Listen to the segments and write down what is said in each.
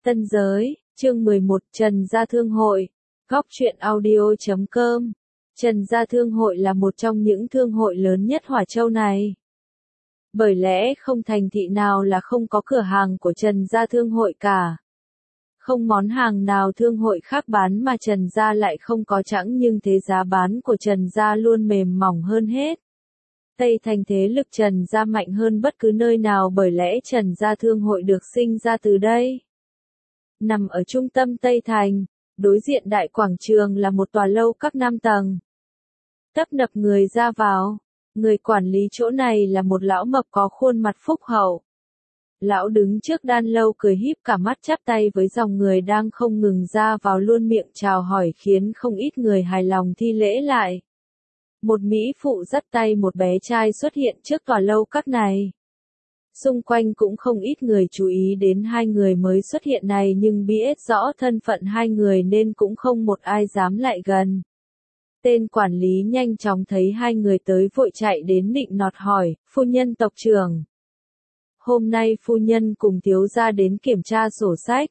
Tân giới, chương 11, Trần Gia Thương Hội. Góc truyện audio.com. Trần Gia Thương Hội là một trong những thương hội lớn nhất Hỏa Châu này. Bởi lẽ không thành thị nào là không có cửa hàng của Trần Gia Thương Hội cả. Không món hàng nào thương hội khác bán mà Trần Gia lại không có chẵn, nhưng thế giá bán của Trần Gia luôn mềm mỏng hơn hết. Tây Thành thế lực Trần Gia mạnh hơn bất cứ nơi nào, bởi lẽ Trần Gia Thương Hội được sinh ra từ đây. Nằm ở trung tâm Tây Thành, đối diện đại quảng trường là một tòa lâu các 5 tầng. Tấp nập người ra vào, người quản lý chỗ này là một lão mập có khuôn mặt phúc hậu. Lão đứng trước đan lâu cười híp cả mắt, chắp tay với dòng người đang không ngừng ra vào, luôn miệng chào hỏi khiến không ít người hài lòng thi lễ lại. Một mỹ phụ dắt tay một bé trai xuất hiện trước tòa lâu các này. Xung quanh cũng không ít người chú ý đến hai người mới xuất hiện này, nhưng biết rõ thân phận hai người nên cũng không một ai dám lại gần. Tên quản lý nhanh chóng thấy hai người tới vội chạy đến nịnh nọt hỏi, phu nhân tộc trưởng. Hôm nay phu nhân cùng thiếu gia đến kiểm tra sổ sách.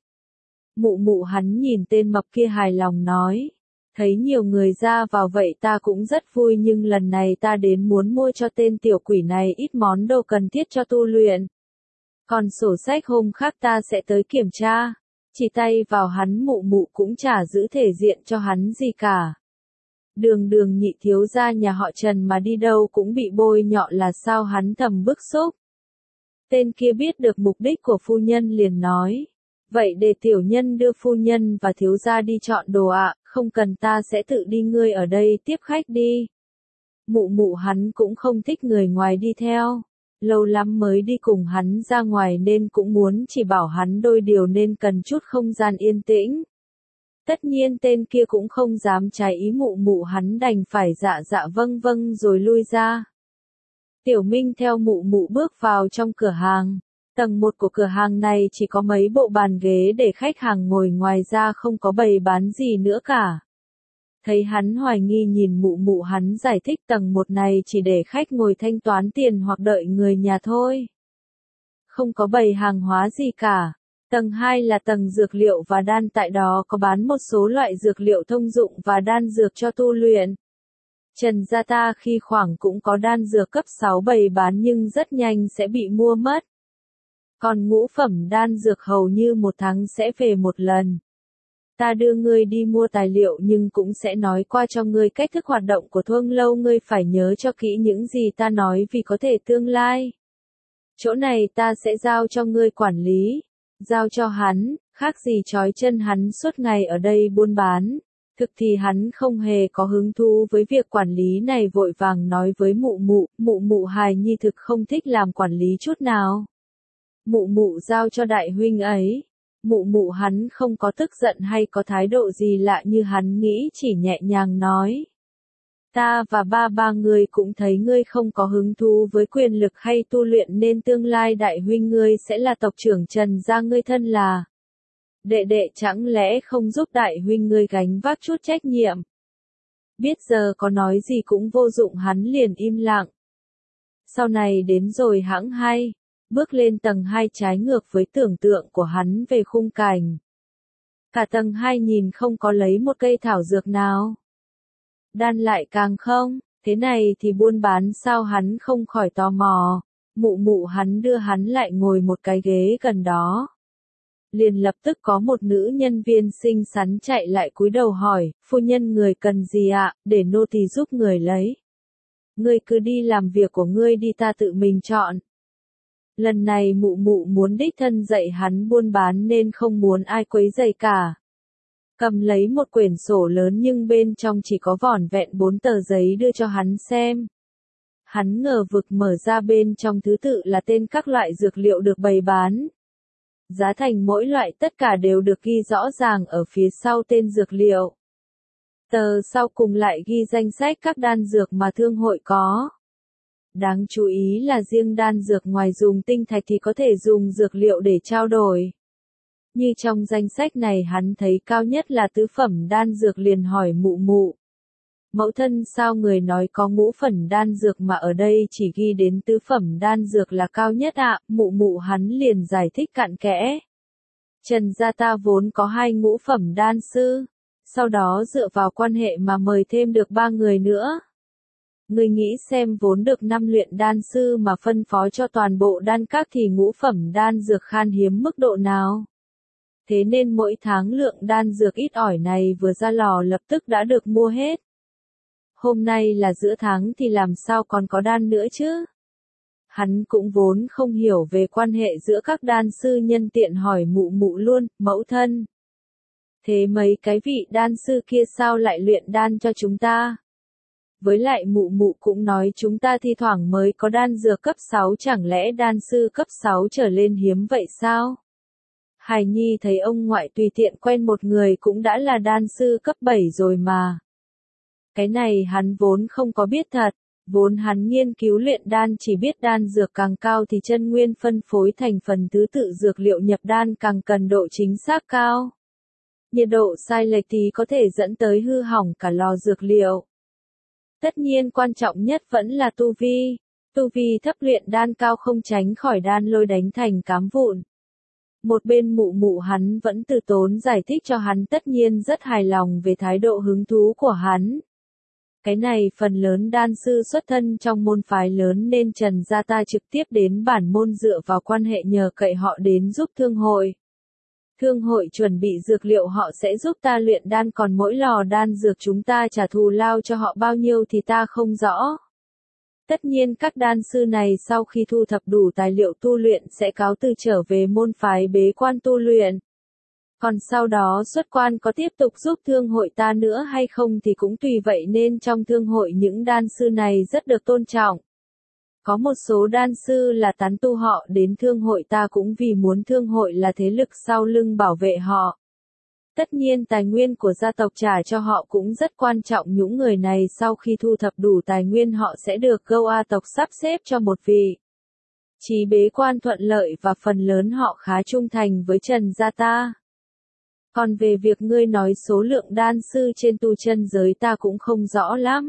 Mụ hắn nhìn tên mập kia hài lòng nói. Thấy nhiều người ra vào vậy ta cũng rất vui, nhưng lần này ta đến muốn mua cho tên tiểu quỷ này ít món đồ cần thiết cho tu luyện. Còn sổ sách hôm khác ta sẽ tới kiểm tra. Chỉ tay vào hắn, mụ cũng chả giữ thể diện cho hắn gì cả. Đường nhị thiếu gia nhà họ Trần mà đi đâu cũng bị bôi nhọ là sao, hắn thầm bức xúc. Tên kia biết được mục đích của phu nhân liền nói. Vậy để tiểu nhân đưa phu nhân và thiếu gia đi chọn đồ ạ, không cần ta sẽ tự đi, ngươi ở đây tiếp khách đi. Mụ hắn cũng không thích người ngoài đi theo. Lâu lắm mới đi cùng hắn ra ngoài nên cũng muốn chỉ bảo hắn đôi điều, nên cần chút không gian yên tĩnh. Tất nhiên tên kia cũng không dám trái ý mụ hắn, đành phải dạ vâng rồi lui ra. Tiểu Minh theo mụ bước vào trong cửa hàng. Tầng 1 của cửa hàng này chỉ có mấy bộ bàn ghế để khách hàng ngồi, ngoài ra không có bày bán gì nữa cả. Thấy hắn hoài nghi nhìn mụ hắn giải thích, tầng 1 này chỉ để khách ngồi thanh toán tiền hoặc đợi người nhà thôi. Không có bày hàng hóa gì cả. Tầng 2 là tầng dược liệu và đan, tại đó có bán một số loại dược liệu thông dụng và đan dược cho tu luyện. Trần gia ta khi khoảng cũng có đan dược cấp 6 bày bán, nhưng rất nhanh sẽ bị mua mất. Còn ngũ phẩm đan dược hầu như 1 tháng sẽ về một lần. Ta đưa ngươi đi mua tài liệu nhưng cũng sẽ nói qua cho ngươi cách thức hoạt động của Thương lâu, ngươi phải nhớ cho kỹ những gì ta nói vì có thể tương lai. Chỗ này ta sẽ giao cho ngươi quản lý. Giao cho hắn, khác gì trói chân hắn suốt ngày ở đây buôn bán. Thực thì hắn không hề có hứng thú với việc quản lý này, vội vàng nói với mụ hài nhi thực không thích làm quản lý chút nào. Mụ giao cho đại huynh ấy. Mụ hắn không có tức giận hay có thái độ gì lạ như hắn nghĩ, chỉ nhẹ nhàng nói. Ta và ba người cũng thấy ngươi không có hứng thú với quyền lực hay tu luyện, nên tương lai đại huynh ngươi sẽ là tộc trưởng Trần gia, ngươi thân là đệ chẳng lẽ không giúp đại huynh ngươi gánh vác chút trách nhiệm. Biết giờ có nói gì cũng vô dụng, hắn liền im lặng. Sau này đến rồi hãng hay. Bước lên tầng 2 trái ngược với tưởng tượng của hắn về khung cảnh. Cả tầng 2 nhìn không có lấy một cây thảo dược nào. Đan lại càng không, thế này thì buôn bán sao, hắn không khỏi tò mò. Mụ hắn đưa hắn lại ngồi một cái ghế gần đó. Liền lập tức có một nữ nhân viên xinh xắn chạy lại cúi đầu hỏi, phu nhân người cần gì ạ, để nô tỳ giúp người lấy. Ngươi cứ đi làm việc của ngươi đi, ta tự mình chọn. Lần này mụ muốn đích thân dạy hắn buôn bán nên không muốn ai quấy rầy cả. Cầm lấy một quyển sổ lớn nhưng bên trong chỉ có vỏn vẹn 4 tờ giấy đưa cho hắn xem. Hắn ngờ vực mở ra, bên trong thứ tự là tên các loại dược liệu được bày bán. Giá thành mỗi loại tất cả đều được ghi rõ ràng ở phía sau tên dược liệu. Tờ sau cùng lại ghi danh sách các đan dược mà thương hội có. Đáng chú ý là riêng đan dược ngoài dùng tinh thạch thì có thể dùng dược liệu để trao đổi. Như trong danh sách này hắn thấy cao nhất là tứ phẩm đan dược, liền hỏi mụ. Mẫu thân sao người nói có ngũ phẩm đan dược mà ở đây chỉ ghi đến tứ phẩm đan dược là cao nhất ạ? Mụ hắn liền giải thích cặn kẽ. Trần gia ta vốn có 2 ngũ phẩm đan sư, sau đó dựa vào quan hệ mà mời thêm được 3 người nữa. Ngươi nghĩ xem, vốn được 5 luyện đan sư mà phân phó cho toàn bộ đan các thì ngũ phẩm đan dược khan hiếm mức độ nào. Thế nên mỗi tháng lượng đan dược ít ỏi này vừa ra lò lập tức đã được mua hết. Hôm nay là giữa tháng thì làm sao còn có đan nữa chứ? Hắn cũng vốn không hiểu về quan hệ giữa các đan sư, nhân tiện hỏi mụ mụ luôn, mẫu thân. Thế mấy cái vị đan sư kia sao lại luyện đan cho chúng ta? Với lại mụ mụ cũng nói chúng ta thi thoảng mới có đan dược cấp 6, chẳng lẽ đan sư cấp 6 trở lên hiếm vậy sao? Hài Nhi thấy ông ngoại tùy tiện quen một người cũng đã là đan sư cấp 7 rồi mà. Cái này hắn vốn không có biết thật, vốn hắn nghiên cứu luyện đan chỉ biết đan dược càng cao thì chân nguyên phân phối thành phần thứ tự dược liệu nhập đan càng cần độ chính xác cao. Nhiệt độ sai lệch thì có thể dẫn tới hư hỏng cả lò dược liệu. Tất nhiên quan trọng nhất vẫn là tu vi. Tu vi thấp luyện đan cao không tránh khỏi đan lôi đánh thành cám vụn. Một bên mụ mụ hắn vẫn từ tốn giải thích cho hắn, tất nhiên rất hài lòng về thái độ hứng thú của hắn. Cái này phần lớn đan sư xuất thân trong môn phái lớn nên Trần gia ta trực tiếp đến bản môn dựa vào quan hệ nhờ cậy họ đến giúp thương hội. Thương hội chuẩn bị dược liệu họ sẽ giúp ta luyện đan, còn mỗi lò đan dược chúng ta trả thù lao cho họ bao nhiêu thì ta không rõ. Tất nhiên các đan sư này sau khi thu thập đủ tài liệu tu luyện sẽ cáo từ trở về môn phái bế quan tu luyện. Còn sau đó xuất quan có tiếp tục giúp thương hội ta nữa hay không thì cũng tùy vậy, nên trong thương hội những đan sư này rất được tôn trọng. Có một số đan sư là tán tu, họ đến thương hội ta cũng vì muốn thương hội là thế lực sau lưng bảo vệ họ. Tất nhiên tài nguyên của gia tộc trả cho họ cũng rất quan trọng, những người này sau khi thu thập đủ tài nguyên họ sẽ được Goa tộc sắp xếp cho một vị trí bế quan thuận lợi và phần lớn họ khá trung thành với Trần gia ta. Còn về việc ngươi nói số lượng đan sư trên tu chân giới ta cũng không rõ lắm.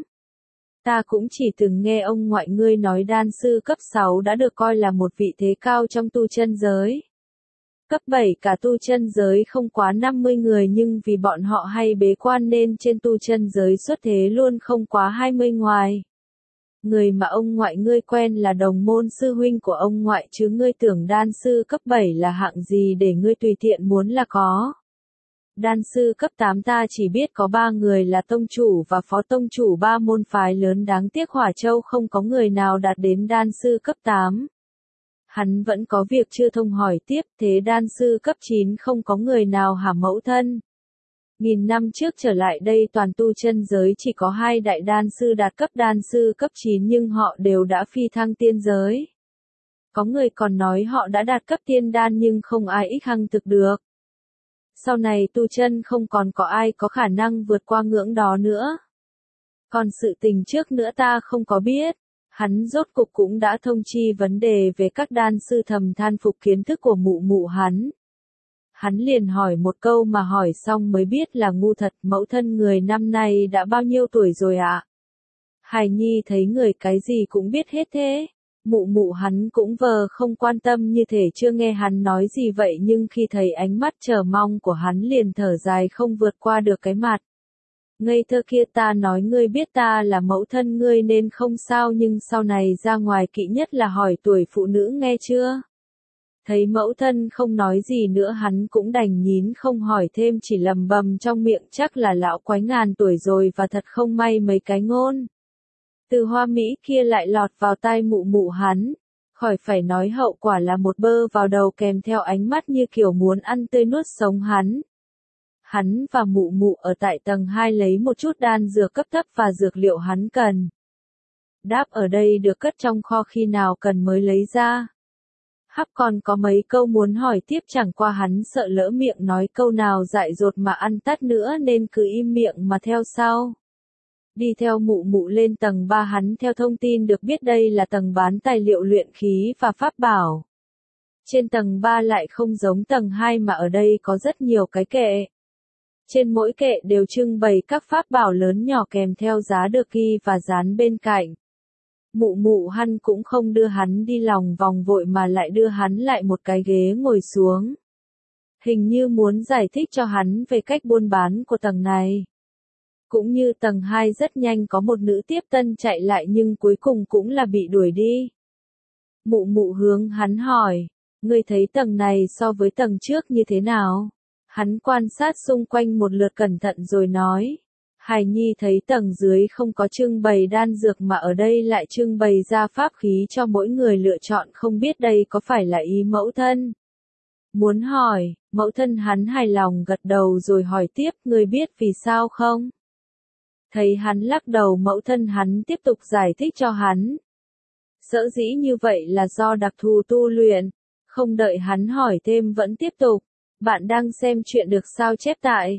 Ta cũng chỉ từng nghe ông ngoại ngươi nói đan sư cấp 6 đã được coi là một vị thế cao trong tu chân giới. Cấp 7 cả tu chân giới không quá 50 người, nhưng vì bọn họ hay bế quan nên trên tu chân giới xuất thế luôn không quá 20 ngoài. Người mà ông ngoại ngươi quen là đồng môn sư huynh của ông ngoại chứ ngươi tưởng đan sư cấp 7 là hạng gì để ngươi tùy tiện muốn là có. Đan sư cấp 8 ta chỉ biết có 3 người là tông chủ và phó tông chủ 3 môn phái lớn, đáng tiếc Hỏa Châu không có người nào đạt đến đan sư cấp 8. Hắn vẫn có việc chưa thông hỏi tiếp, thế đan sư cấp 9 không có người nào hả mẫu thân? 1000 năm trước trở lại đây toàn tu chân giới chỉ có 2 đại đan sư đạt cấp đan sư cấp 9 nhưng họ đều đã phi thăng tiên giới. Có người còn nói họ đã đạt cấp tiên đan nhưng không ai ích hăng thực được. Sau này tu chân không còn có ai có khả năng vượt qua ngưỡng đó nữa. Còn sự tình trước nữa ta không có biết. Hắn rốt cục cũng đã thông chi vấn đề về các đan sư, thầm than phục kiến thức của mụ mụ hắn. Hắn liền hỏi một câu mà hỏi xong mới biết là ngu thật, mẫu thân người năm nay đã bao nhiêu tuổi rồi ạ? Hài Nhi thấy người cái gì cũng biết hết thế. Mụ mụ hắn cũng vờ không quan tâm như thể chưa nghe hắn nói gì vậy, nhưng khi thấy ánh mắt chờ mong của hắn liền thở dài không vượt qua được cái mặt. Ngây thơ kia, ta nói ngươi biết ta là mẫu thân ngươi nên không sao, nhưng sau này ra ngoài kỵ nhất là hỏi tuổi phụ nữ, nghe chưa? Thấy mẫu thân không nói gì nữa hắn cũng đành nhín không hỏi thêm, chỉ lầm bầm trong miệng chắc là lão quái ngàn tuổi rồi và thật không may mấy cái ngôn từ hoa mỹ kia lại lọt vào tai mụ mụ hắn. Khỏi phải nói hậu quả là một bơ vào đầu kèm theo ánh mắt như kiểu muốn ăn tươi nuốt sống hắn. Hắn và mụ mụ ở tại tầng 2 lấy một chút đan dược cấp thấp và dược liệu hắn cần. Đáp ở đây được cất trong kho, khi nào cần mới lấy ra. Hắp còn có mấy câu muốn hỏi tiếp, chẳng qua hắn sợ lỡ miệng nói câu nào dại dột mà ăn tát nữa nên cứ im miệng mà theo sau. Đi theo mụ mụ lên tầng 3, hắn theo thông tin được biết đây là tầng bán tài liệu luyện khí và pháp bảo. Trên tầng 3 lại không giống tầng 2 mà ở đây có rất nhiều cái kệ. Trên mỗi kệ đều trưng bày các pháp bảo lớn nhỏ kèm theo giá được ghi và dán bên cạnh. Mụ mụ hắn cũng không đưa hắn đi lòng vòng vội mà lại đưa hắn lại một cái ghế ngồi xuống. hình như muốn giải thích cho hắn về cách buôn bán của tầng này. Cũng như tầng 2 rất nhanh có một nữ tiếp tân chạy lại nhưng cuối cùng cũng là bị đuổi đi. Mụ mụ hướng hắn hỏi, ngươi thấy tầng này so với tầng trước như thế nào? Hắn quan sát xung quanh một lượt cẩn thận rồi nói, hài nhi thấy tầng dưới không có trưng bày đan dược mà ở đây lại trưng bày ra pháp khí cho mỗi người lựa chọn, không biết đây có phải là ý mẫu thân? Muốn hỏi, mẫu thân hắn hài lòng gật đầu rồi hỏi tiếp, ngươi biết vì sao không? Thấy hắn lắc đầu, mẫu thân hắn tiếp tục giải thích cho hắn. Sở dĩ như vậy là do đặc thù tu luyện. Không đợi hắn hỏi thêm vẫn tiếp tục. Bạn đang xem chuyện được sao chép tại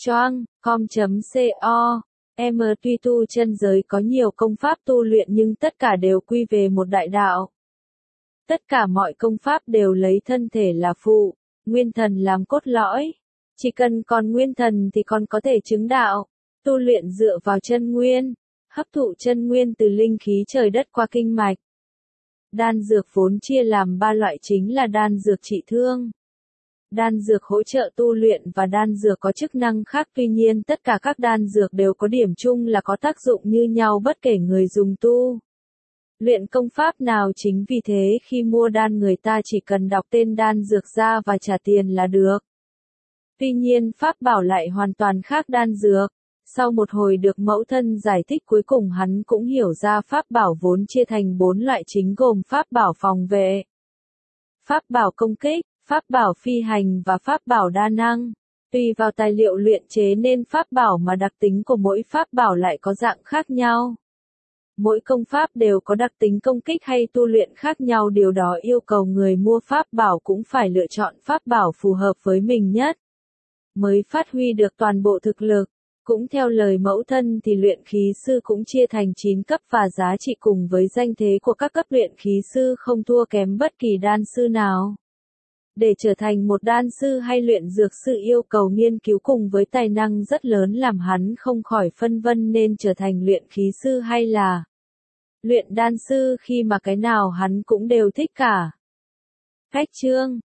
choang.com.co. Tuy tu chân giới có nhiều công pháp tu luyện nhưng tất cả đều quy về một đại đạo. Tất cả mọi công pháp đều lấy thân thể là phụ, nguyên thần làm cốt lõi. Chỉ cần còn nguyên thần thì còn có thể chứng đạo. Tu luyện dựa vào chân nguyên, hấp thụ chân nguyên từ linh khí trời đất qua kinh mạch. Đan dược vốn chia làm 3 loại chính là đan dược trị thương, đan dược hỗ trợ tu luyện và đan dược có chức năng khác. Tuy nhiên tất cả các đan dược đều có điểm chung là có tác dụng như nhau bất kể người dùng tu luyện công pháp nào. Chính vì thế khi mua đan người ta chỉ cần đọc tên đan dược ra và trả tiền là được. Tuy nhiên pháp bảo lại hoàn toàn khác đan dược. Sau một hồi được mẫu thân giải thích cuối cùng hắn cũng hiểu ra pháp bảo vốn chia thành 4 loại chính gồm pháp bảo phòng vệ, pháp bảo công kích, pháp bảo phi hành và pháp bảo đa năng. Tùy vào tài liệu luyện chế nên pháp bảo mà đặc tính của mỗi pháp bảo lại có dạng khác nhau. Mỗi công pháp đều có đặc tính công kích hay tu luyện khác nhau, điều đó yêu cầu người mua pháp bảo cũng phải lựa chọn pháp bảo phù hợp với mình nhất, mới phát huy được toàn bộ thực lực. Cũng theo lời mẫu thân thì luyện khí sư cũng chia thành 9 cấp và giá trị cùng với danh thế của các cấp luyện khí sư không thua kém bất kỳ đan sư nào. Để trở thành một đan sư hay luyện dược sư yêu cầu nghiên cứu cùng với tài năng rất lớn, làm hắn không khỏi phân vân nên trở thành luyện khí sư hay là luyện đan sư, khi mà cái nào hắn cũng đều thích cả. Khách chương